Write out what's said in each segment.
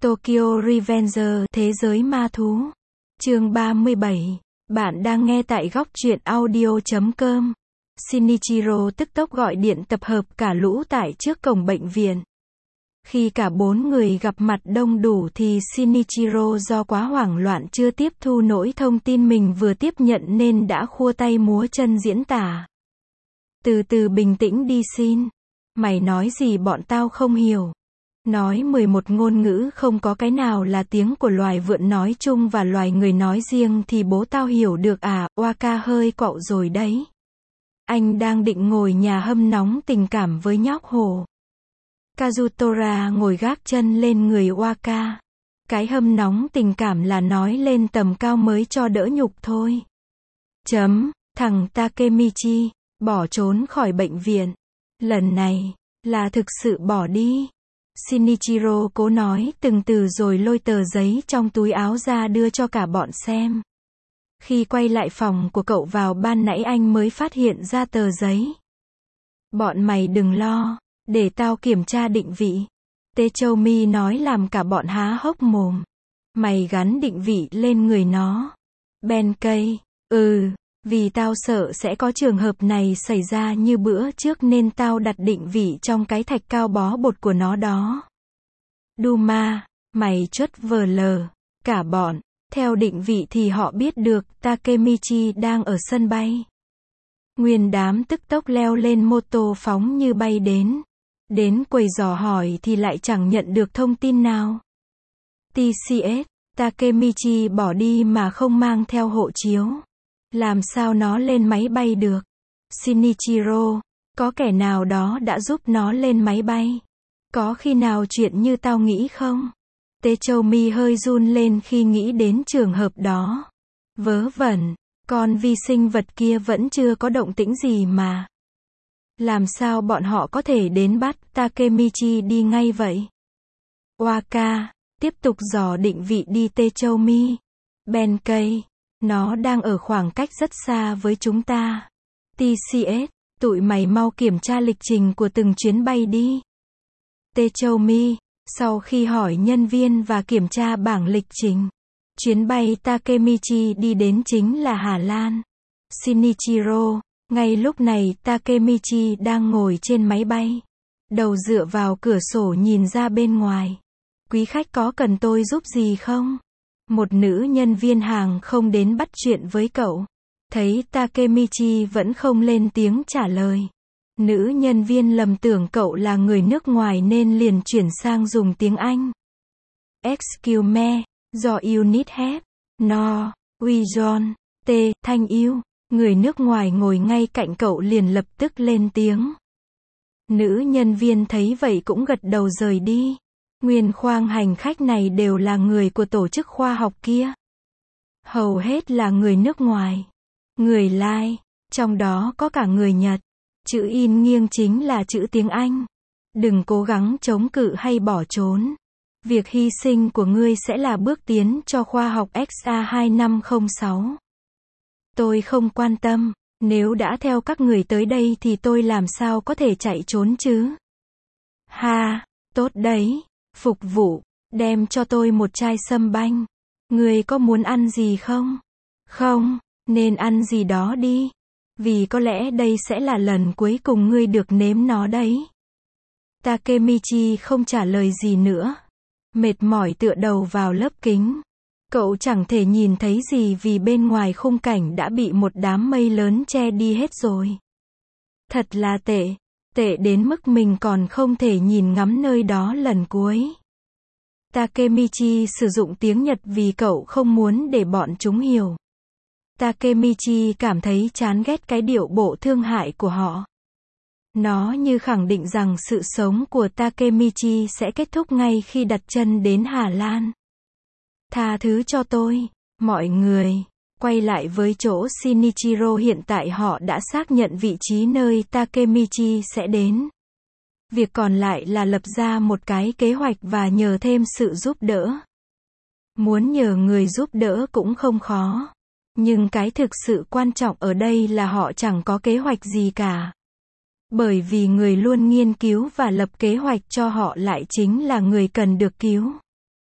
Tokyo Revenger, Thế giới ma thú. Chương 37. Bạn đang nghe tại góc truyện audio.com. Shinichiro tức tốc gọi điện tập hợp cả lũ tại trước cổng bệnh viện. Khi cả 4 người gặp mặt đông đủ thì Shinichiro do quá hoảng loạn chưa tiếp thu nổi thông tin mình vừa tiếp nhận nên đã khua tay múa chân diễn tả. Từ từ bình tĩnh đi xin. Mày nói gì bọn tao không hiểu. Nói 11 ngôn ngữ không có cái nào là tiếng của loài vượn nói chung và loài người nói riêng thì bố tao hiểu được à, Waka hơi quạo rồi đấy. Anh đang định ngồi nhà hâm nóng tình cảm với nhóc hổ. Kazutora ngồi gác chân lên người Waka. Cái hâm nóng tình cảm là nói lên tầm cao mới cho đỡ nhục thôi. Thằng Takemichi, bỏ trốn khỏi bệnh viện. Lần này, là thực sự bỏ đi. Shinichiro cố nói từng từ rồi lôi tờ giấy trong túi áo ra đưa cho cả bọn xem. Khi quay lại phòng của cậu vào ban nãy anh mới phát hiện ra tờ giấy. Bọn mày đừng lo, để tao kiểm tra định vị. Techoumi nói làm cả bọn há hốc mồm. Mày gắn định vị lên người nó. Benkei, vì tao sợ sẽ có trường hợp này xảy ra như bữa trước nên tao đặt định vị trong cái thạch cao bó bột của nó đó. Duma, mày chuất vờ lờ. Cả bọn, theo định vị thì họ biết được Takemichi đang ở sân bay. Nguyên đám tức tốc leo lên mô tô phóng như bay đến. Đến quầy dò hỏi thì lại chẳng nhận được thông tin nào. TCS, Takemichi bỏ đi mà không mang theo hộ chiếu. Làm sao nó lên máy bay được? Shinichiro, có kẻ nào đó đã giúp nó lên máy bay? Có khi nào chuyện như tao nghĩ không? Techoumi hơi run lên khi nghĩ đến trường hợp đó. Vớ vẩn, con vi sinh vật kia vẫn chưa có động tĩnh gì mà. Làm sao bọn họ có thể đến bắt Takemichi đi ngay vậy? Waka, tiếp tục dò định vị đi Techoumi. Benkei, nó đang ở khoảng cách rất xa với chúng ta. TCS, tụi mày mau kiểm tra lịch trình của từng chuyến bay đi. Techoumi, sau khi hỏi nhân viên và kiểm tra bảng lịch trình, chuyến bay Takemichi đi đến chính là Hà Lan. Shinichiro, ngay lúc này Takemichi đang ngồi trên máy bay. Đầu dựa vào cửa sổ nhìn ra bên ngoài. Quý khách có cần tôi giúp gì không? Một nữ nhân viên hàng không đến bắt chuyện với cậu. Thấy Takemichi vẫn không lên tiếng trả lời. Nữ nhân viên lầm tưởng cậu là người nước ngoài nên liền chuyển sang dùng tiếng Anh. Excuse me, do you need help? No, we don't. Thanh yêu. Người nước ngoài ngồi ngay cạnh cậu liền lập tức lên tiếng. Nữ nhân viên thấy vậy cũng gật đầu rời đi. Nguyên khoang hành khách này đều là người của tổ chức khoa học kia. Hầu hết là người nước ngoài. Người Lai, trong đó có cả người Nhật. Chữ in nghiêng chính là chữ tiếng Anh. Đừng cố gắng chống cự hay bỏ trốn. Việc hy sinh của ngươi sẽ là bước tiến cho khoa học XA2506. Tôi không quan tâm. Nếu đã theo các người tới đây thì tôi làm sao có thể chạy trốn chứ? Ha, tốt đấy. Phục vụ, đem cho tôi một chai sâm banh. Ngươi có muốn ăn gì không? Không, nên ăn gì đó đi. Vì có lẽ đây sẽ là lần cuối cùng ngươi được nếm nó đấy. Takemichi không trả lời gì nữa. Mệt mỏi tựa đầu vào lớp kính. Cậu chẳng thể nhìn thấy gì vì bên ngoài khung cảnh đã bị một đám mây lớn che đi hết rồi. Thật là tệ. Tệ đến mức mình còn không thể nhìn ngắm nơi đó lần cuối. Takemichi sử dụng tiếng Nhật vì cậu không muốn để bọn chúng hiểu. Takemichi cảm thấy chán ghét cái điệu bộ thương hại của họ. Nó như khẳng định rằng sự sống của Takemichi sẽ kết thúc ngay khi đặt chân đến Hà Lan. Tha thứ cho tôi, mọi người. Quay lại với chỗ Shinichiro, hiện tại họ đã xác nhận vị trí nơi Takemichi sẽ đến. Việc còn lại là lập ra một cái kế hoạch và nhờ thêm sự giúp đỡ. Muốn nhờ người giúp đỡ cũng không khó. Nhưng cái thực sự quan trọng ở đây là họ chẳng có kế hoạch gì cả. Bởi vì người luôn nghiên cứu và lập kế hoạch cho họ lại chính là người cần được cứu.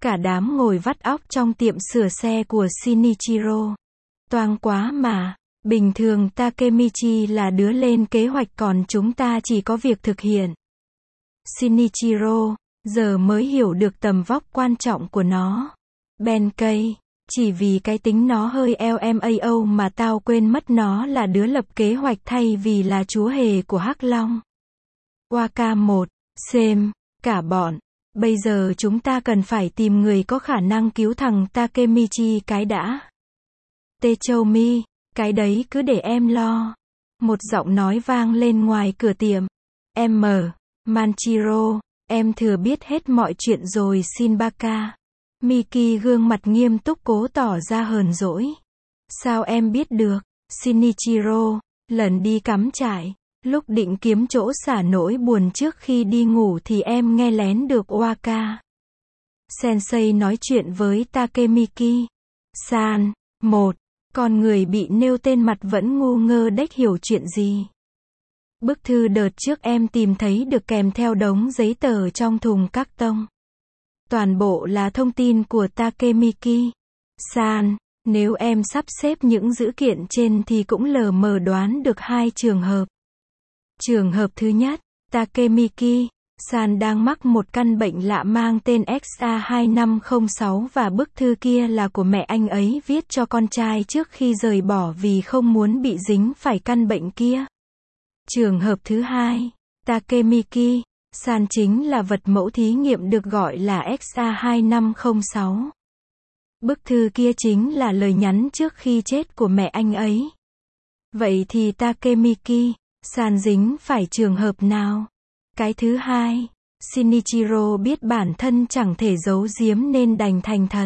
Cả đám ngồi vắt óc trong tiệm sửa xe của Shinichiro. Toang quá mà. Bình thường Takemichi là đứa lên kế hoạch còn chúng ta chỉ có việc thực hiện. Shinichiro, giờ mới hiểu được tầm vóc quan trọng của nó. Benkei, chỉ vì cái tính nó hơi LMAO mà tao quên mất nó là đứa lập kế hoạch thay vì là chúa hề của Hắc Long. Waka 1, xem, cả bọn. Bây giờ chúng ta cần phải tìm người có khả năng cứu thằng Takemichi cái đã. Techoumi, cái đấy cứ để em lo. Một giọng nói vang lên ngoài cửa tiệm. Em mở. Manchiro, em thừa biết hết mọi chuyện rồi Shinbaka. Miki gương mặt nghiêm túc cố tỏ ra hờn dỗi. Sao em biết được? Shinichiro, lần đi cắm trại, lúc định kiếm chỗ xả nỗi buồn trước khi đi ngủ thì em nghe lén được Waka Sensei nói chuyện với Takemiki. San, một, con người bị nêu tên mặt vẫn ngu ngơ đếch hiểu chuyện gì. Bức thư đợt trước em tìm thấy được kèm theo đống giấy tờ trong thùng các tông. Toàn bộ là thông tin của Takemiki. San, nếu em sắp xếp những dữ kiện trên thì cũng lờ mờ đoán được hai trường hợp. Trường hợp thứ nhất, Takemiki, San đang mắc một căn bệnh lạ mang tên XA2506 và bức thư kia là của mẹ anh ấy viết cho con trai trước khi rời bỏ vì không muốn bị dính phải căn bệnh kia. Trường hợp thứ hai, Takemiki, San chính là vật mẫu thí nghiệm được gọi là XA2506. Bức thư kia chính là lời nhắn trước khi chết của mẹ anh ấy. Vậy thì Takemiki, San dính phải trường hợp nào? Cái thứ hai, Shinichiro biết bản thân chẳng thể giấu giếm nên đành thành thật.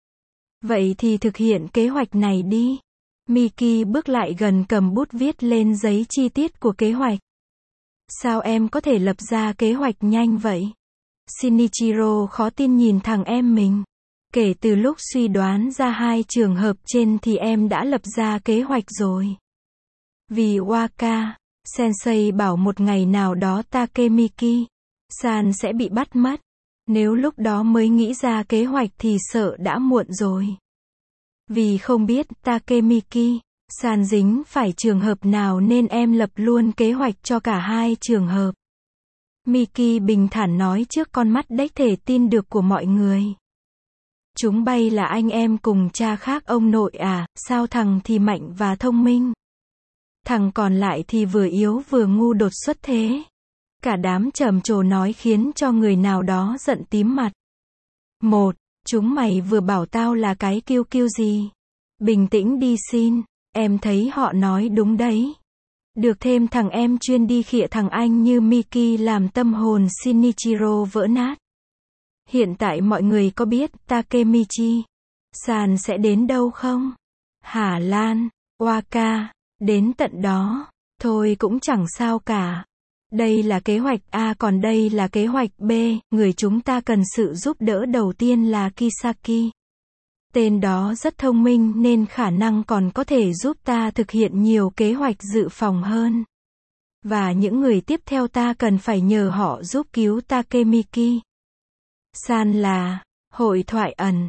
Vậy thì thực hiện kế hoạch này đi. Miki bước lại gần cầm bút viết lên giấy chi tiết của kế hoạch. Sao em có thể lập ra kế hoạch nhanh vậy? Shinichiro khó tin nhìn thằng em mình. Kể từ lúc suy đoán ra hai trường hợp trên thì em đã lập ra kế hoạch rồi. Vì Waka Sensei bảo một ngày nào đó Takemiki San sẽ bị bắt mất. Nếu lúc đó mới nghĩ ra kế hoạch thì sợ đã muộn rồi. Vì không biết Takemiki San dính phải trường hợp nào nên em lập luôn kế hoạch cho cả hai trường hợp. Miki bình thản nói trước con mắt đếch thể tin được của mọi người. Chúng bay là anh em cùng cha khác ông nội à, sao thằng thì mạnh và thông minh. Thằng còn lại thì vừa yếu vừa ngu đột xuất thế. Cả đám trầm trồ nói khiến cho người nào đó giận tím mặt. Một, chúng mày vừa bảo tao là cái kiêu kiêu gì. Bình tĩnh đi xin, em thấy họ nói đúng đấy. Được thêm thằng em chuyên đi khịa thằng anh như Miki làm tâm hồn Shinichiro vỡ nát. Hiện tại mọi người có biết Takemichi San sẽ đến đâu không? Hà Lan, Waka, đến tận đó, thôi cũng chẳng sao cả. Đây là kế hoạch A còn đây là kế hoạch B, người chúng ta cần sự giúp đỡ đầu tiên là Kisaki. Tên đó rất thông minh nên khả năng còn có thể giúp ta thực hiện nhiều kế hoạch dự phòng hơn. Và những người tiếp theo ta cần phải nhờ họ giúp cứu Takemiki. San là, hội thoại ẩn,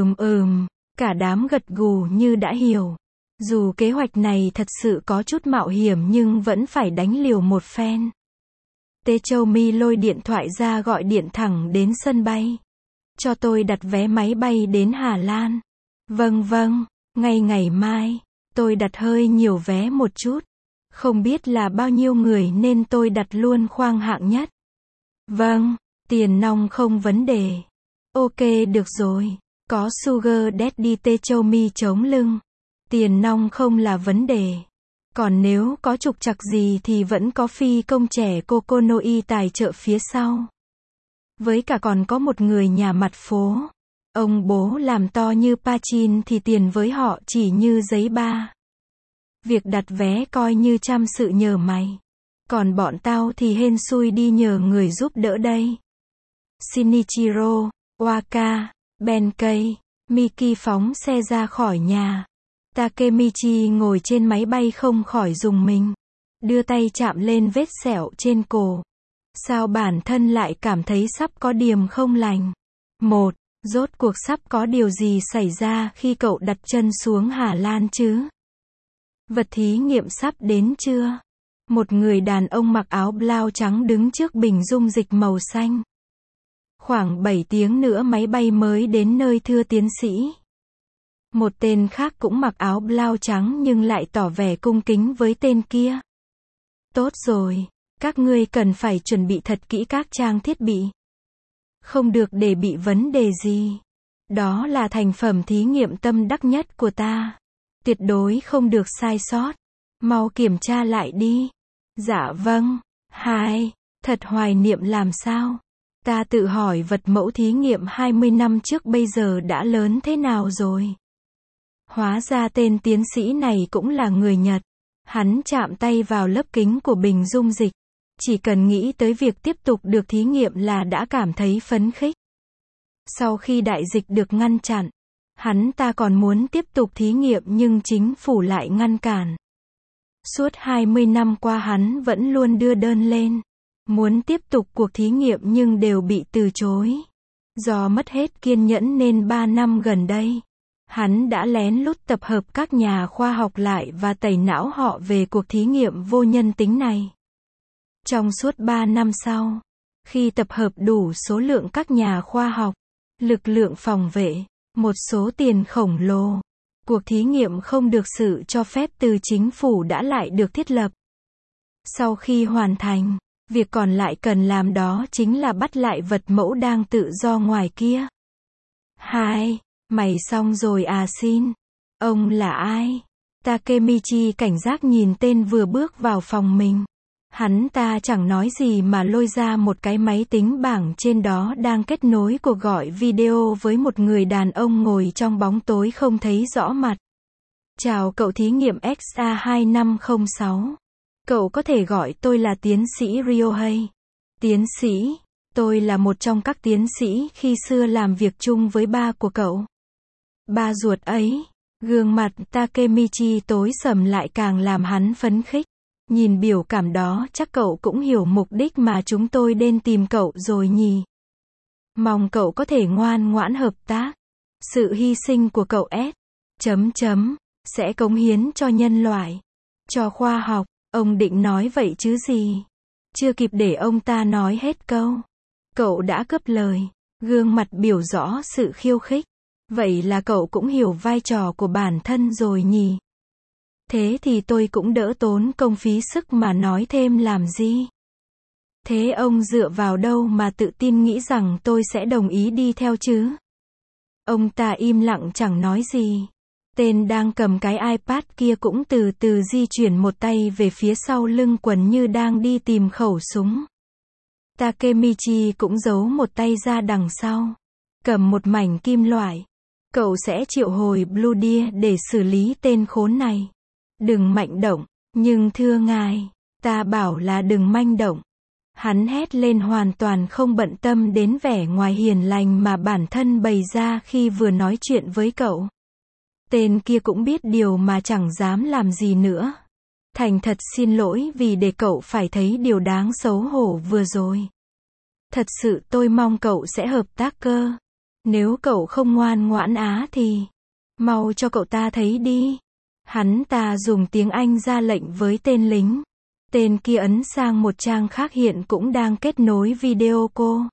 cả đám gật gù như đã hiểu. Dù kế hoạch này thật sự có chút mạo hiểm nhưng vẫn phải đánh liều một phen. Techoumi lôi điện thoại ra gọi điện thẳng đến sân bay. Cho tôi đặt vé máy bay đến Hà Lan. Vâng, ngay ngày mai. Tôi đặt hơi nhiều vé một chút. Không biết là bao nhiêu người nên tôi đặt luôn khoang hạng nhất. Vâng, tiền nong không vấn đề. Ok được rồi. Có Sugar Daddy Techoumi chống lưng. Tiền nong không là vấn đề. Còn nếu có trục trặc gì thì vẫn có phi công trẻ Kokonoi tài trợ phía sau. Với cả còn có một người nhà mặt phố. Ông bố làm to như Pachin thì tiền với họ chỉ như giấy ba. Việc đặt vé coi như trăm sự nhờ mày. Còn bọn tao thì hên xui đi nhờ người giúp đỡ đây. Shinichiro, Waka, Benkei, Miki phóng xe ra khỏi nhà. Takemichi ngồi trên máy bay không khỏi rùng mình. Đưa tay chạm lên vết sẹo trên cổ. Sao bản thân lại cảm thấy sắp có điềm không lành? Một, Rốt cuộc sắp có điều gì xảy ra khi cậu đặt chân xuống Hà Lan chứ? Vật thí nghiệm sắp đến chưa? Một người đàn ông mặc áo blau trắng đứng trước bình dung dịch màu xanh. Khoảng 7 tiếng nữa máy bay mới đến nơi thưa tiến sĩ. Một tên khác cũng mặc áo blau trắng nhưng lại tỏ vẻ cung kính với tên kia. Tốt rồi, các ngươi cần phải chuẩn bị thật kỹ các trang thiết bị. Không được để bị vấn đề gì. Đó là thành phẩm thí nghiệm tâm đắc nhất của ta. Tuyệt đối không được sai sót. Mau kiểm tra lại đi. Dạ vâng. Thật hoài niệm làm sao? Ta tự hỏi vật mẫu thí nghiệm 20 năm trước bây giờ đã lớn thế nào rồi? Hóa ra tên tiến sĩ này cũng là người Nhật. Hắn chạm tay vào lớp kính của bình dung dịch. Chỉ cần nghĩ tới việc tiếp tục được thí nghiệm là đã cảm thấy phấn khích. Sau khi đại dịch được ngăn chặn, hắn ta còn muốn tiếp tục thí nghiệm nhưng chính phủ lại ngăn cản. Suốt 20 năm qua hắn vẫn luôn đưa đơn lên, muốn tiếp tục cuộc thí nghiệm nhưng đều bị từ chối. Do mất hết kiên nhẫn nên 3 năm gần đây, hắn đã lén lút tập hợp các nhà khoa học lại và tẩy não họ về cuộc thí nghiệm vô nhân tính này. Trong suốt 3 năm sau, khi tập hợp đủ số lượng các nhà khoa học, lực lượng phòng vệ, một số tiền khổng lồ, cuộc thí nghiệm không được sự cho phép từ chính phủ đã lại được thiết lập. Sau khi hoàn thành, việc còn lại cần làm đó chính là bắt lại vật mẫu đang tự do ngoài kia. Mày xong rồi à xin? Ông là ai? Takemichi cảnh giác nhìn tên vừa bước vào phòng mình. Hắn ta chẳng nói gì mà lôi ra một cái máy tính bảng trên đó đang kết nối cuộc gọi video với một người đàn ông ngồi trong bóng tối không thấy rõ mặt. Chào cậu thí nghiệm XA2506. Cậu có thể gọi tôi là tiến sĩ Ryohei. Tiến sĩ, tôi là một trong các tiến sĩ khi xưa làm việc chung với ba của cậu. Ba ruột ấy. Gương mặt Takemichi tối sầm lại càng làm hắn phấn khích. Nhìn biểu cảm đó chắc cậu cũng hiểu mục đích mà chúng tôi đến tìm cậu rồi nhỉ. Mong cậu có thể ngoan ngoãn hợp tác. Sự hy sinh của cậu sẽ cống hiến cho nhân loại, cho khoa học. Ông định nói vậy chứ gì? Chưa kịp để ông ta nói hết câu, cậu đã cướp lời, gương mặt biểu rõ sự khiêu khích. Vậy là cậu cũng hiểu vai trò của bản thân rồi nhỉ? Thế thì tôi cũng đỡ tốn công phí sức mà nói thêm làm gì. Thế ông dựa vào đâu mà tự tin nghĩ rằng tôi sẽ đồng ý đi theo chứ? Ông ta im lặng chẳng nói gì. Tên đang cầm cái iPad kia cũng từ từ di chuyển một tay về phía sau lưng quần như đang đi tìm khẩu súng. Takemichi cũng giấu một tay ra đằng sau, cầm một mảnh kim loại. Cậu sẽ triệu hồi Blue Deer để xử lý tên khốn này. Đừng mạnh động, nhưng thưa ngài, ta bảo là đừng manh động. Hắn hét lên hoàn toàn không bận tâm đến vẻ ngoài hiền lành mà bản thân bày ra khi vừa nói chuyện với cậu. Tên kia cũng biết điều mà chẳng dám làm gì nữa. Thành thật xin lỗi vì để cậu phải thấy điều đáng xấu hổ vừa rồi. Thật sự tôi mong cậu sẽ hợp tác cơ. Nếu cậu không ngoan ngoãn thì mau cho cậu ta thấy đi. Hắn ta dùng tiếng Anh ra lệnh với tên lính. Tên kia ấn sang một trang khác hiện cũng đang kết nối video cô.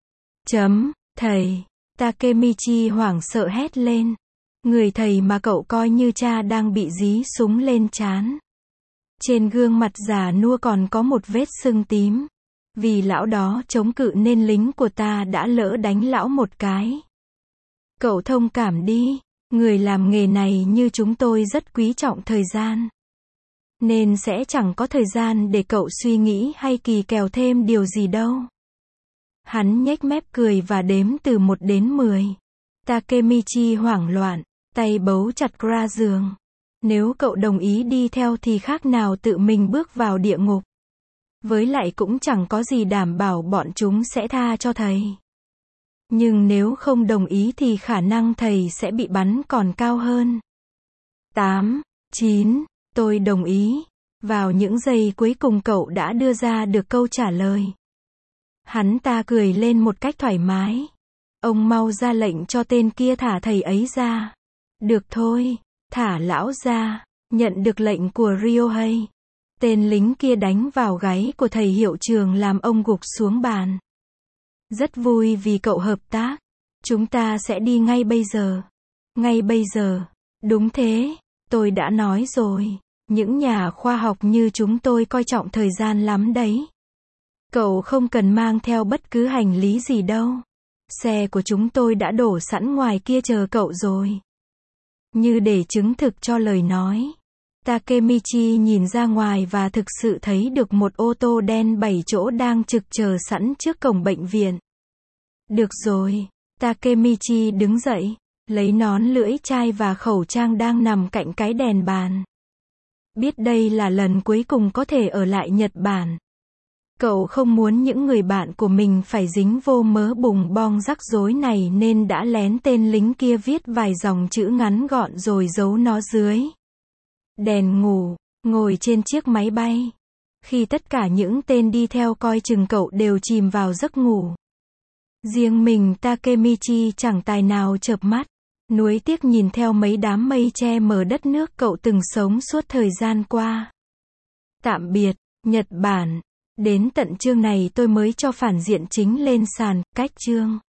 Thầy. Takemichi hoảng sợ hét lên. Người thầy mà cậu coi như cha đang bị dí súng lên trán. Trên gương mặt già nua còn có một vết sưng tím. Vì lão đó chống cự nên lính của ta đã lỡ đánh lão một cái. Cậu thông cảm đi. Người làm nghề này như chúng tôi rất quý trọng thời gian. Nên sẽ chẳng có thời gian để cậu suy nghĩ hay kỳ kèo thêm điều gì đâu. Hắn nhếch mép cười và đếm từ 1 đến 10. Takemichi hoảng loạn, tay bấu chặt ra giường. Nếu cậu đồng ý đi theo thì khác nào tự mình bước vào địa ngục. Với lại cũng chẳng có gì đảm bảo bọn chúng sẽ tha cho thầy. Nhưng nếu không đồng ý thì khả năng thầy sẽ bị bắn còn cao hơn. 8, 9, tôi đồng ý. Vào những giây cuối cùng cậu đã đưa ra được câu trả lời. Hắn ta cười lên một cách thoải mái. Ông mau ra lệnh cho tên kia thả thầy ấy ra. Được thôi, thả lão ra. Nhận được lệnh của Ryohei, tên lính kia đánh vào gáy của thầy hiệu trưởng làm ông gục xuống bàn. Rất vui vì cậu hợp tác. Chúng ta sẽ đi ngay bây giờ. Ngay bây giờ. Đúng thế, tôi đã nói rồi. Những nhà khoa học như chúng tôi coi trọng thời gian lắm đấy. Cậu không cần mang theo bất cứ hành lý gì đâu. Xe của chúng tôi đã đổ sẵn ngoài kia chờ cậu rồi. Như để chứng thực cho lời nói, Takemichi nhìn ra ngoài và thực sự thấy được một ô tô đen 7 chỗ đang trực chờ sẵn trước cổng bệnh viện. Được rồi, Takemichi đứng dậy, lấy nón lưỡi chai và khẩu trang đang nằm cạnh cái đèn bàn. Biết đây là lần cuối cùng có thể ở lại Nhật Bản. Cậu không muốn những người bạn của mình phải dính vô mớ bùng bong rắc rối này nên đã lén tên lính kia viết vài dòng chữ ngắn gọn rồi giấu nó dưới đèn ngủ, ngồi trên chiếc máy bay. Khi tất cả những tên đi theo coi chừng cậu đều chìm vào giấc ngủ, riêng mình Takemichi chẳng tài nào chợp mắt, nuối tiếc nhìn theo mấy đám mây che mờ đất nước cậu từng sống suốt thời gian qua. Tạm biệt, Nhật Bản. Đến tận chương này tôi mới cho phản diện chính lên sàn, cách chương.